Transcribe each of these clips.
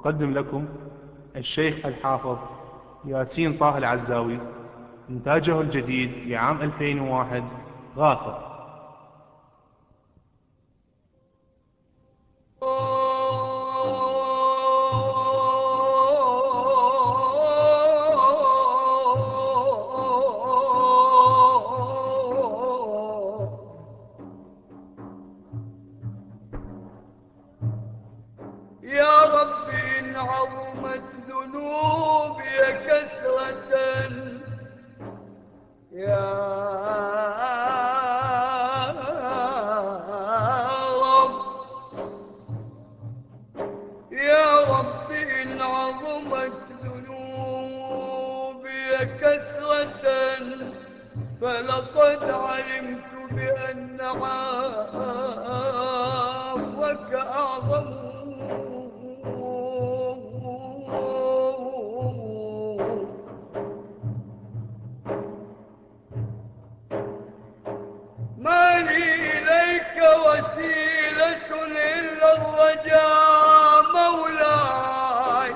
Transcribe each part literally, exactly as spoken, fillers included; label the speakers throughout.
Speaker 1: أقدم لكم الشيخ الحافظ ياسين طه العزاوي، إنتاجه الجديد لعام ألفين وواحد، غافر.
Speaker 2: يا ربي إن عظمت ذنوبي كثرة، يا رب يا ربي إن عظمت ذنوبي كثرة، فلقد علمت بأن عفوك أعظم. ما لي إليك وسيلة إلا الرجاء مولاي،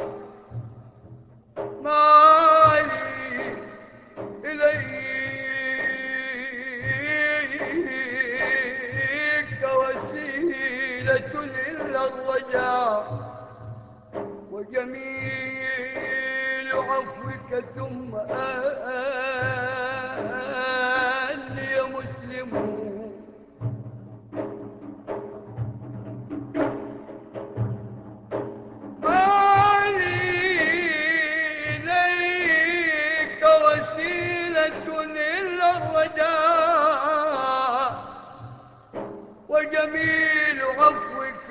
Speaker 2: ما لي إليك وسيلة إلا الرجاء، وجميل عفوك ثم أني مسلم. ما لي إليك وسيلة إلا الرجاء، وجميل عفوك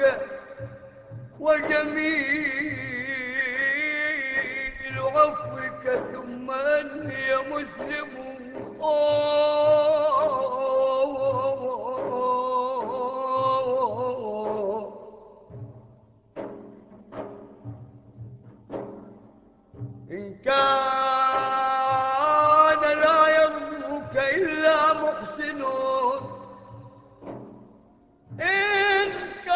Speaker 2: وجميل عفوك ثم أني مسلم. إن كان لا يرجوك إلا محسن، إن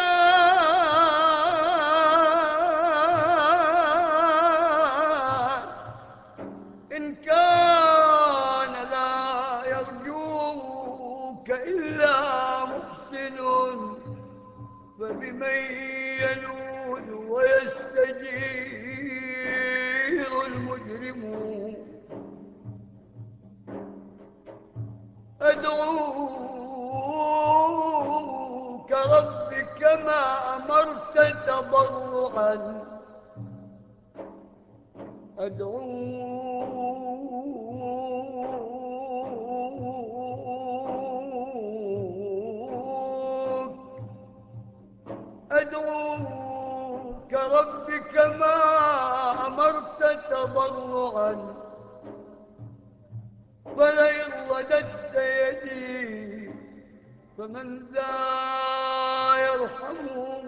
Speaker 2: كان إن كان لا يرجوك إلا محسن، فبمن يلوذ ويستجير المجرم. أدعوك ربي كما أمرت تضرعا، أدعوك أدعوك ربي كما أمرت تضرعا، فلئن رددت يدي فمن ذا يرحمه.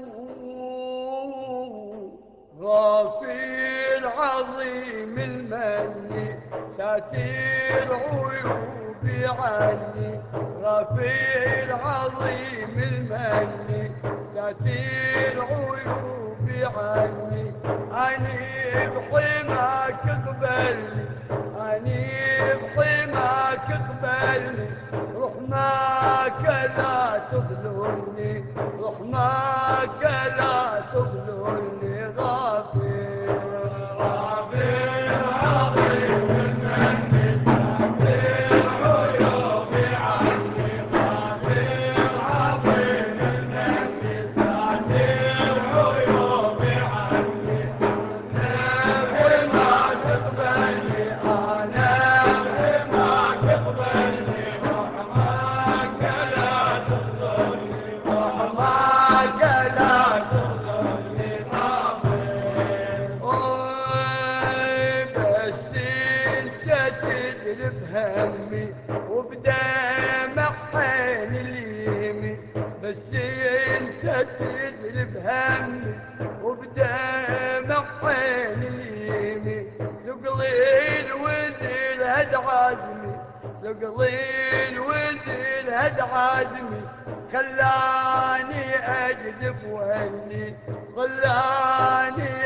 Speaker 2: غافر عظيم المن ساتر عيوبي عني، غافر عظيم المن ساتر عيوبي عني. أني بحماك اقبلني، أني بحماك اقبلني، رحماك لا تخذلني، رحماك لا تخذلني. غافر غافر عظيم المن ساتر عيوبي عني، غافر عظيم المن ساتر عيوبي عني. أنا بحماك اقبلني، أنا بحماك اقبلني، رحماك لا تخذلني، رحماك لا تخذلني. غافر بس انت تدري بهمي وبدمع عيني اليمين، بس انت تدري بهمي وبدمع عيني اليمين. ثقلين وذل هد عزمي، ثقلين وذل هد عزمي، خلاني أجذب وهني، خلاني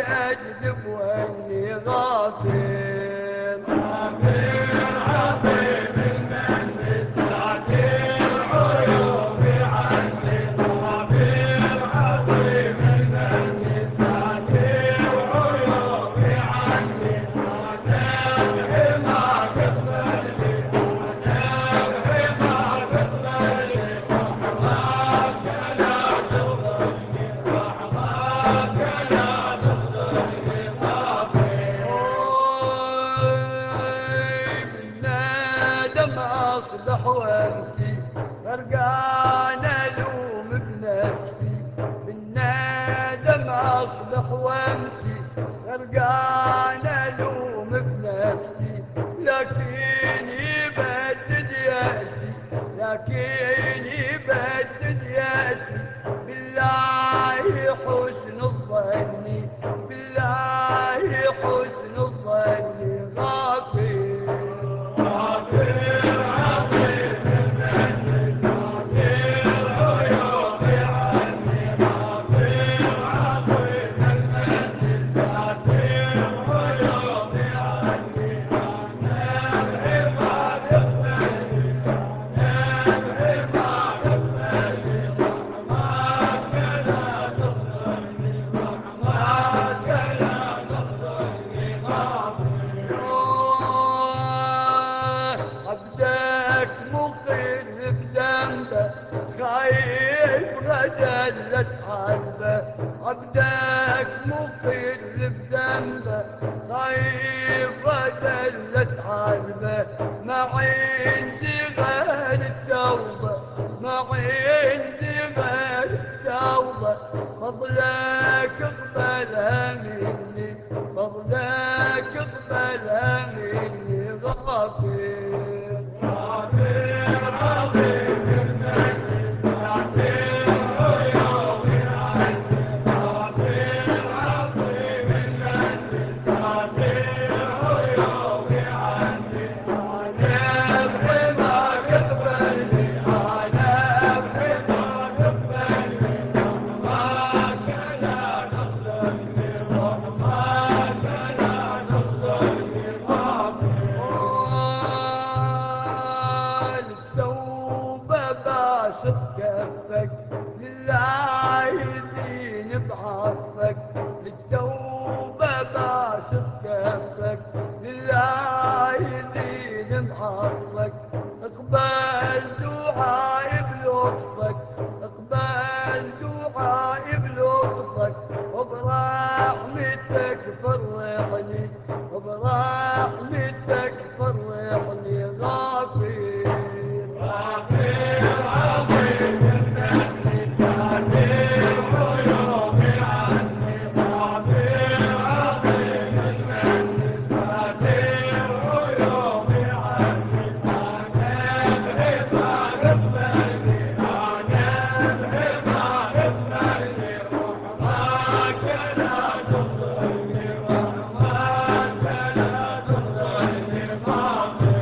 Speaker 2: أصبح وامشي غرقان ألوم بنفسي، لكن يبدد يأسي، لكن يبدد يأسي بالله حسن الظن، بالله حسن الظن غافر غافر عظيم المنزل، غافر عيوبي عني، غافر عظيم المنزل، غافر عيوبي عني، أنا بحباب يقبلني، أنا بحباب يقبلني، رحمك لا تخذلني، رحمك لا تخذلني غافر. عبدك مقر بذنبه خايف غدا لا تعذبه، عبدك مقر بذنبه خايف غدا لا تعذبه، ما عندي غير التوبه، ما عندي غير التوبه، فضلك اقبلها مني، فضلك اقبلها مني غافر غافر عظيم المنزل، غافر عيوبي عني، غافر عظيم المنزل، غافر عيوبي عني، أنا بحماك اقبلني، أنا بحماك اقبلني، رحمك لا تخذلني، رحمك لا تخذلني غافر. التوبة باسط كفك لله يزين بعطفك، التوبة باسط كفك لله يزين بعطفك، اقبل دعائي بلطفك، اقبل دعائي بلطفك، وبرحمتك فرحني، وبرحمتك فرحني غافر غافر عظيم المنزل، غافر عيوبي عني، غافر عظيم المنزل، غافر عيوبي عني، أنا بحبك اقبلني، أنا بحبك اقبلني، رحمك لا تخذلني، رحمك لا تخذلني غافر.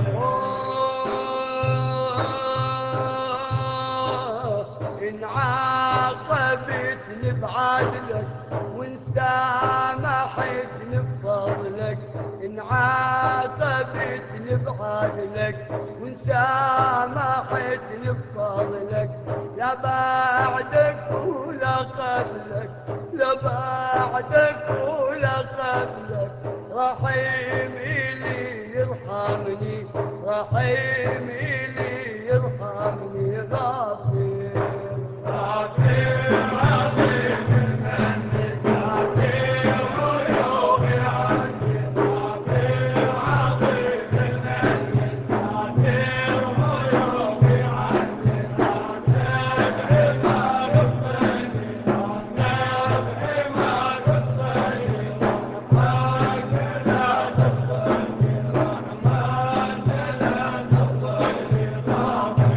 Speaker 2: إن عاقبتني بعدلك وإن سامحتني بفضلك، إن عاقبتني بعدلك وإن سامحتني بفضلك، لا بعدك ولا قبلك، لا بعدك ولا قبلك، رحيم إلي يرحمني، رحيم إلي يرحمني غافر غافر عظيم المنزل، غافر عيوبي عني، غافر عظيم المنزل، غافر عيوبي عني، أنا بحماك اقبلني، أنا بحماك اقبلني، رحمك لا تخذلني، رحمك لا تخذلني غافر.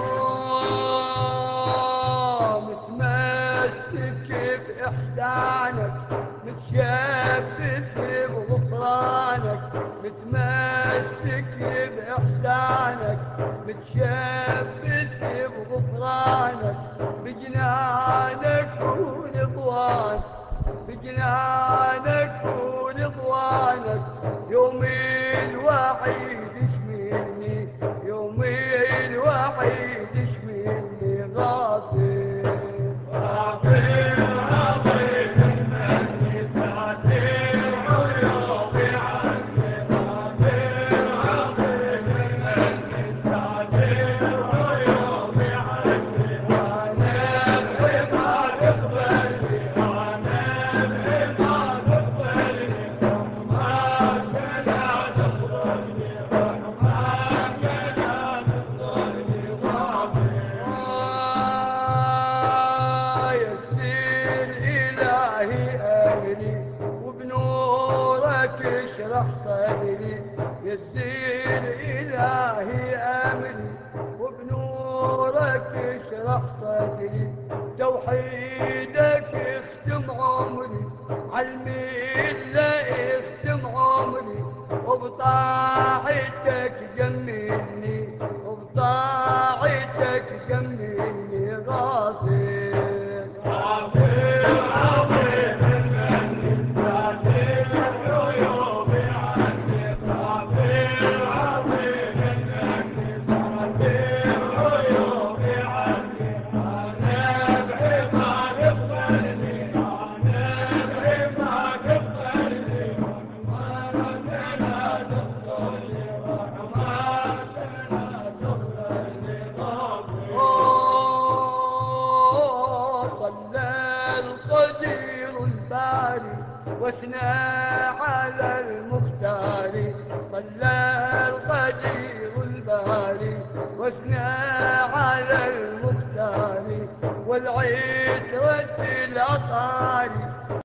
Speaker 2: متمسك بإحسانك، متشبث بغفرانك، متمسك بإحسانك، متشبث بغفرانك، بجنانك ورضوان، بجنانك ورضوانك، يوم الوعيد اشملني، يوم الوعيد اشملني غافر غافر عظيم المنزل، غافر عيوبي عني، غافر عظيم المنزل، غافر عيوبي عني، أنا بحماك اقبلني، أنا بحماك اقبلني، رحمك لا تخذلني اشرح صدري يسير إلهي أمري وبنورك اشرح صدري توحيدك اختم عمري عالملة اختم عمري وبطاعتك جملني وبطاعتك جملني غافر غافر غافر وثنى على المختار صلى القدير الباري وثنى على المختار والعترة الأطاري